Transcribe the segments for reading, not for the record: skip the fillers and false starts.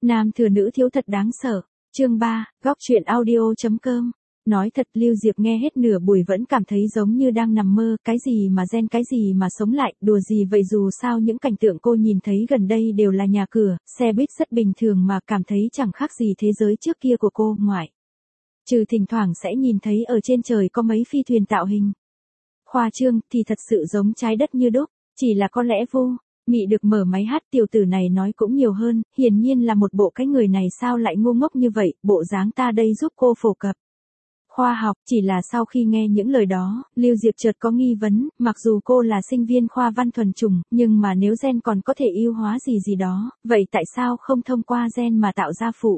Nam thừa nữ thiếu thật đáng sợ. Chương 3, góc truyện audio.com. Nói thật Lưu Diệp nghe hết nửa buổi vẫn cảm thấy giống như đang nằm mơ, cái gì mà gen cái gì mà sống lại, đùa gì vậy, dù sao những cảnh tượng cô nhìn thấy gần đây đều là nhà cửa, xe buýt rất bình thường mà cảm thấy chẳng khác gì thế giới trước kia của cô, ngoại trừ thỉnh thoảng sẽ nhìn thấy ở trên trời có mấy phi thuyền tạo hình khoa trương thì thật sự giống trái đất như đúc, chỉ là có lẽ vô Mị được mở máy hát, tiểu tử này nói cũng nhiều hơn, hiển nhiên là một bộ cái người này sao lại ngu ngốc như vậy, bộ dáng ta đây giúp cô phổ cập khoa học. Chỉ là sau khi nghe những lời đó, Lưu Diệp chợt có nghi vấn, mặc dù cô là sinh viên khoa văn thuần chủng, nhưng mà nếu gen còn có thể ưu hóa gì đó, vậy tại sao không thông qua gen mà tạo ra phụ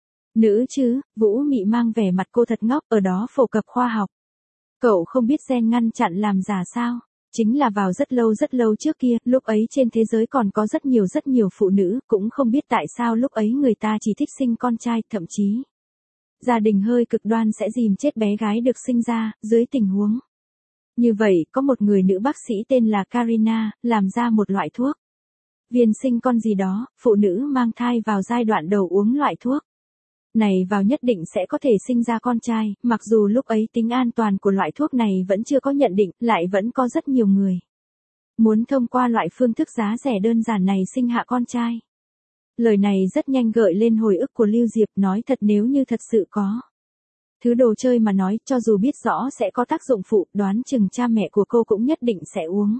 nữ chứ? Vũ Mị mang vẻ mặt cô thật ngốc, ở đó phổ cập khoa học. Cậu không biết gen ngăn chặn làm giả sao? Chính là vào rất lâu trước kia, lúc ấy trên thế giới còn có rất nhiều phụ nữ, cũng không biết tại sao lúc ấy người ta chỉ thích sinh con trai, thậm chí gia đình hơi cực đoan sẽ dìm chết bé gái được sinh ra, dưới tình huống như vậy, có một người nữ bác sĩ tên là Karina, làm ra một loại thuốc viên sinh con gì đó, phụ nữ mang thai vào giai đoạn đầu uống loại thuốc này vào nhất định sẽ có thể sinh ra con trai, mặc dù lúc ấy tính an toàn của loại thuốc này vẫn chưa có nhận định, lại vẫn có rất nhiều người muốn thông qua loại phương thức giá rẻ đơn giản này sinh hạ con trai. Lời này rất nhanh gợi lên hồi ức của Lưu Diệp, nói thật nếu như thật sự có thứ đồ chơi mà nói, cho dù biết rõ sẽ có tác dụng phụ, đoán chừng cha mẹ của cô cũng nhất định sẽ uống.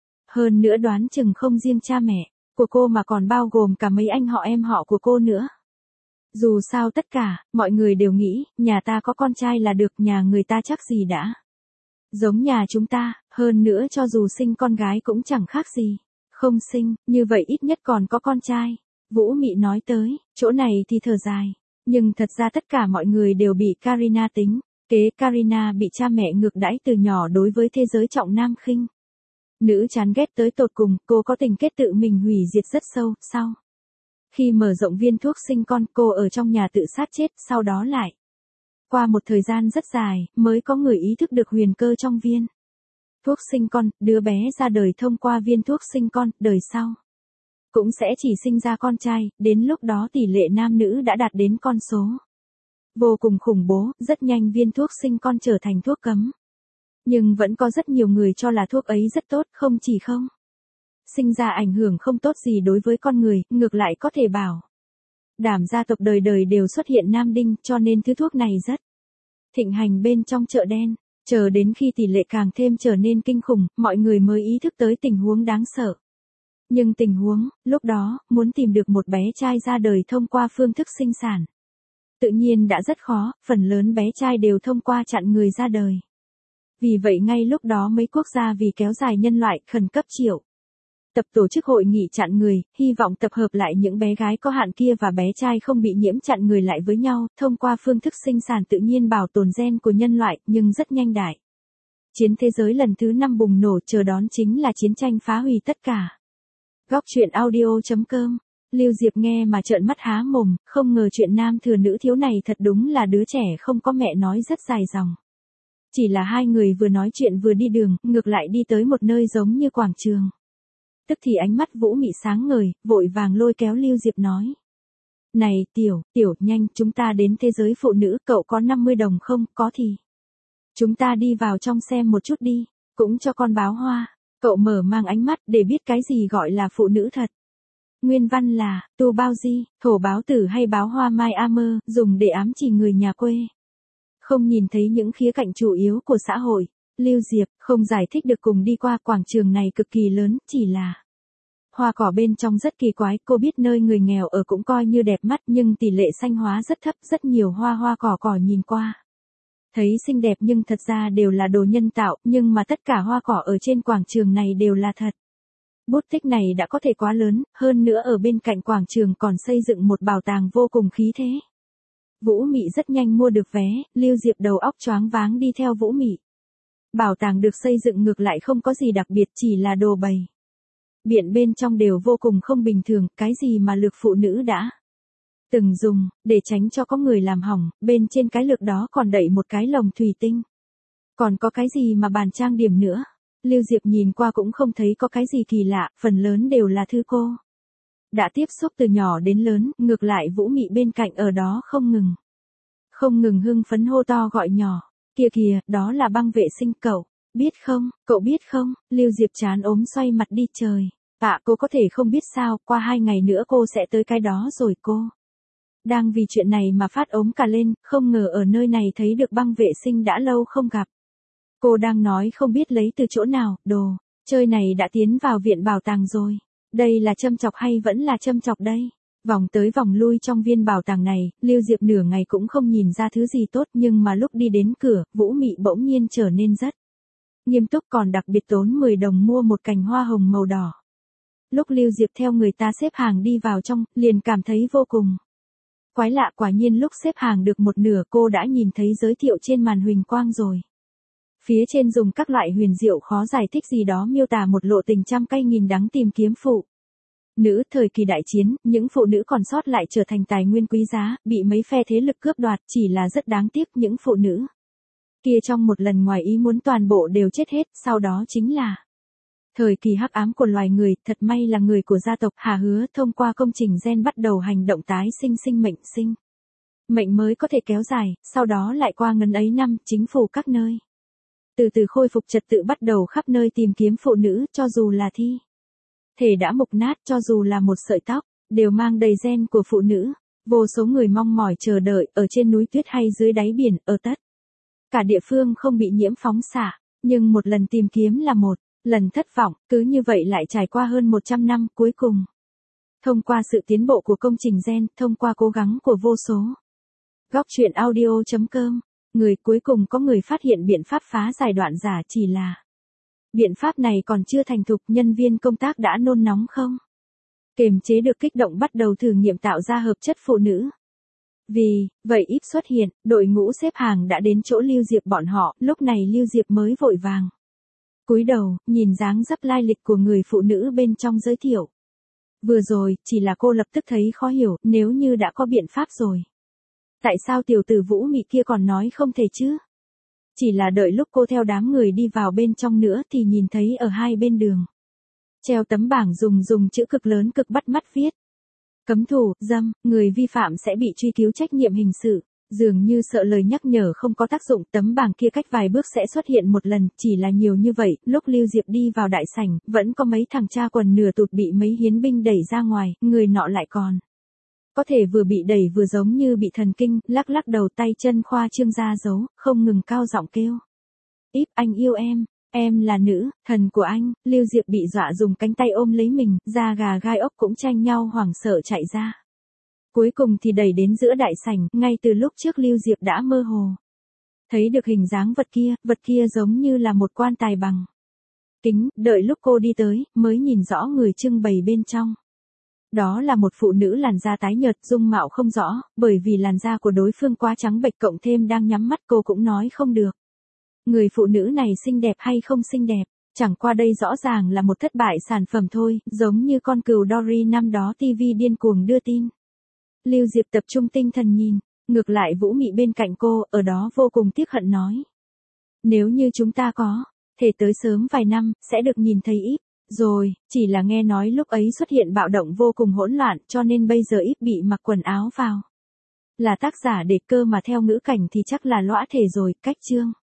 Hơn nữa đoán chừng không riêng cha mẹ của cô mà còn bao gồm cả mấy anh họ em họ của cô nữa. Dù sao tất cả, mọi người đều nghĩ, nhà ta có con trai là được, nhà người ta chắc gì đã giống nhà chúng ta, hơn nữa cho dù sinh con gái cũng chẳng khác gì không sinh, như vậy ít nhất còn có con trai. Vũ Mị nói tới, chỗ này thì thở dài, nhưng thật ra tất cả mọi người đều bị Karina tính kế. Karina bị cha mẹ ngược đãi từ nhỏ, đối với thế giới trọng nam khinh nữ chán ghét tới tột cùng, cô có tình kết tự mình hủy diệt rất sâu. Sau khi mở rộng viên thuốc sinh con, cô ở trong nhà tự sát chết, sau đó lại qua một thời gian rất dài, mới có người ý thức được huyền cơ trong viên thuốc sinh con, đứa bé ra đời thông qua viên thuốc sinh con, đời sau cũng sẽ chỉ sinh ra con trai, đến lúc đó tỷ lệ nam nữ đã đạt đến con số vô cùng khủng bố, rất nhanh viên thuốc sinh con trở thành thuốc cấm. Nhưng vẫn có rất nhiều người cho là thuốc ấy rất tốt, không chỉ không sinh ra ảnh hưởng không tốt gì đối với con người, ngược lại có thể bảo đảm gia tộc đời đời đều xuất hiện nam đinh, cho nên thứ thuốc này rất thịnh hành bên trong chợ đen. Chờ đến khi tỷ lệ càng thêm trở nên kinh khủng, mọi người mới ý thức tới tình huống đáng sợ. Nhưng tình huống, lúc đó, muốn tìm được một bé trai ra đời thông qua phương thức sinh sản tự nhiên đã rất khó, phần lớn bé trai đều thông qua chặn người ra đời. Vì vậy ngay lúc đó mấy quốc gia vì kéo dài nhân loại khẩn cấp triệu tập tổ chức hội nghị chặn người, hy vọng tập hợp lại những bé gái có hạn kia và bé trai không bị nhiễm chặn người lại với nhau, thông qua phương thức sinh sản tự nhiên bảo tồn gen của nhân loại, nhưng rất nhanh đại chiến thế giới lần thứ 5 bùng nổ, chờ đón chính là chiến tranh phá hủy tất cả. Góc truyện audio.com. Lưu Diệp nghe mà trợn mắt há mồm, không ngờ chuyện nam thừa nữ thiếu này thật đúng là đứa trẻ không có mẹ nói rất dài dòng. Chỉ là hai người vừa nói chuyện vừa đi đường, ngược lại đi tới một nơi giống như quảng trường. Tức thì ánh mắt Vũ Mị sáng ngời, vội vàng lôi kéo Lưu Diệp nói. Này tiểu, nhanh, chúng ta đến thế giới phụ nữ, cậu có 50 đồng không? Có thì chúng ta đi vào trong xem một chút đi, cũng cho con báo hoa. Cậu mở mang ánh mắt để biết cái gì gọi là phụ nữ thật. Nguyên văn là, tu bao di, thổ báo tử hay báo hoa mai a mơ, dùng để ám chỉ người nhà quê. Không nhìn thấy những khía cạnh chủ yếu của xã hội, Lưu Diệp không giải thích được, cùng đi qua quảng trường này cực kỳ lớn, chỉ là hoa cỏ bên trong rất kỳ quái, cô biết nơi người nghèo ở cũng coi như đẹp mắt nhưng tỷ lệ xanh hóa rất thấp, rất nhiều hoa cỏ nhìn qua thấy xinh đẹp nhưng thật ra đều là đồ nhân tạo, nhưng mà tất cả hoa cỏ ở trên quảng trường này đều là thật. Bút tích này đã có thể quá lớn, hơn nữa ở bên cạnh quảng trường còn xây dựng một bảo tàng vô cùng khí thế. Vũ Mị rất nhanh mua được vé, Lưu Diệp đầu óc choáng váng đi theo Vũ Mị. Bảo tàng được xây dựng ngược lại không có gì đặc biệt, chỉ là đồ bày biện bên trong đều vô cùng không bình thường, cái gì mà lược phụ nữ đã từng dùng, để tránh cho có người làm hỏng, bên trên cái lược đó còn đậy một cái lồng thủy tinh. Còn có cái gì mà bàn trang điểm nữa? Lưu Diệp nhìn qua cũng không thấy có cái gì kỳ lạ, phần lớn đều là thứ cô Đã tiếp xúc từ nhỏ đến lớn, ngược lại Vũ Mị bên cạnh ở đó không ngừng hưng phấn hô to gọi nhỏ. Kìa kìa, đó là băng vệ sinh cậu. Biết không, cậu biết không, Lưu Diệp chán ốm xoay mặt đi trời. Cô có thể không biết sao, qua 2 ngày nữa cô sẽ tới cái đó rồi cô. Đang vì chuyện này mà phát ốm cả lên, không ngờ ở nơi này thấy được băng vệ sinh đã lâu không gặp. Cô đang nói không biết lấy từ chỗ nào, đồ chơi này đã tiến vào viện bảo tàng rồi. Đây là châm chọc hay vẫn là châm chọc đây? Vòng tới vòng lui trong viên bảo tàng này, Lưu Diệp nửa ngày cũng không nhìn ra thứ gì tốt, nhưng mà lúc đi đến cửa, Vũ Mị bỗng nhiên trở nên rất nghiêm túc, còn đặc biệt tốn 10 đồng mua một cành hoa hồng màu đỏ. Lúc Lưu Diệp theo người ta xếp hàng đi vào trong, liền cảm thấy vô cùng quái lạ, quả nhiên lúc xếp hàng được một nửa cô đã nhìn thấy giới thiệu trên màn huỳnh quang rồi. Phía trên dùng các loại huyền diệu khó giải thích gì đó miêu tả một lộ tình trăm cay nghìn đắng tìm kiếm phụ nữ thời kỳ đại chiến, những phụ nữ còn sót lại trở thành tài nguyên quý giá, bị mấy phe thế lực cướp đoạt, chỉ là rất đáng tiếc những phụ nữ kia trong một lần ngoài ý muốn toàn bộ đều chết hết, sau đó chính là thời kỳ hắc ám của loài người. Thật may là người của gia tộc Hà Hứa thông qua công trình gen bắt đầu hành động tái sinh sinh mệnh mới có thể kéo dài, sau đó lại qua ngần ấy năm, chính phủ các nơi từ từ khôi phục trật tự, bắt đầu khắp nơi tìm kiếm phụ nữ, cho dù là thi thể đã mục nát, cho dù là một sợi tóc, đều mang đầy gen của phụ nữ. Vô số người mong mỏi chờ đợi, ở trên núi tuyết hay dưới đáy biển, ở tất cả địa phương không bị nhiễm phóng xạ, nhưng một lần tìm kiếm là một lần thất vọng, cứ như vậy lại trải qua hơn 100 năm, cuối cùng thông qua sự tiến bộ của công trình gen, thông qua cố gắng của vô số góc truyện audio.com, cuối cùng có người phát hiện biện pháp phá giải đoạn giả, chỉ là biện pháp này còn chưa thành thục, nhân viên công tác đã nôn nóng không kềm chế được kích động, bắt đầu thử nghiệm tạo ra hợp chất phụ nữ. Vì vậy íp xuất hiện, đội ngũ xếp hàng đã đến chỗ Lưu Diệp bọn họ, lúc này Lưu Diệp mới vội vàng cúi đầu, nhìn dáng dấp lai lịch của người phụ nữ bên trong giới thiệu. Vừa rồi, chỉ là cô lập tức thấy khó hiểu, nếu như đã có biện pháp rồi, tại sao tiểu tử Vũ Mị kia còn nói không thể chứ? Chỉ là đợi lúc cô theo đám người đi vào bên trong nữa thì nhìn thấy ở hai bên đường treo tấm bảng dùng chữ cực lớn cực bắt mắt viết: cấm thủ, dâm, người vi phạm sẽ bị truy cứu trách nhiệm hình sự. Dường như sợ lời nhắc nhở không có tác dụng, tấm bảng kia cách vài bước sẽ xuất hiện một lần, chỉ là nhiều như vậy, lúc Lưu Diệp đi vào đại sảnh, vẫn có mấy thằng cha quần nửa tụt bị mấy hiến binh đẩy ra ngoài, người nọ lại còn có thể vừa bị đẩy vừa giống như bị thần kinh, lắc lắc đầu, tay chân khoa trương ra dấu, không ngừng cao giọng kêu: Íp, anh yêu em là nữ thần của anh. Lưu Diệp bị dọa dùng cánh tay ôm lấy mình, da gà gai ốc cũng tranh nhau hoảng sợ chạy ra. Cuối cùng thì đẩy đến giữa đại sảnh, ngay từ lúc trước Lưu Diệp đã mơ hồ thấy được hình dáng vật kia giống như là một quan tài bằng kính, đợi lúc cô đi tới, mới nhìn rõ người trưng bày bên trong. Đó là một phụ nữ làn da tái nhợt, dung mạo không rõ, bởi vì làn da của đối phương quá trắng bệch, cộng thêm đang nhắm mắt, cô cũng nói không được người phụ nữ này xinh đẹp hay không xinh đẹp, chẳng qua đây rõ ràng là một thất bại sản phẩm thôi, giống như con cừu Dory năm đó TV điên cuồng đưa tin. Lưu Diệp tập trung tinh thần nhìn, ngược lại Vũ Mị bên cạnh cô, ở đó vô cùng tiếc hận nói: nếu như chúng ta có thể tới sớm vài năm, sẽ được nhìn thấy Íp rồi, chỉ là nghe nói lúc ấy xuất hiện bạo động vô cùng hỗn loạn, cho nên bây giờ Íp bị mặc quần áo vào là tác giả để cơ, mà theo ngữ cảnh thì chắc là lõa thể rồi. Cách chương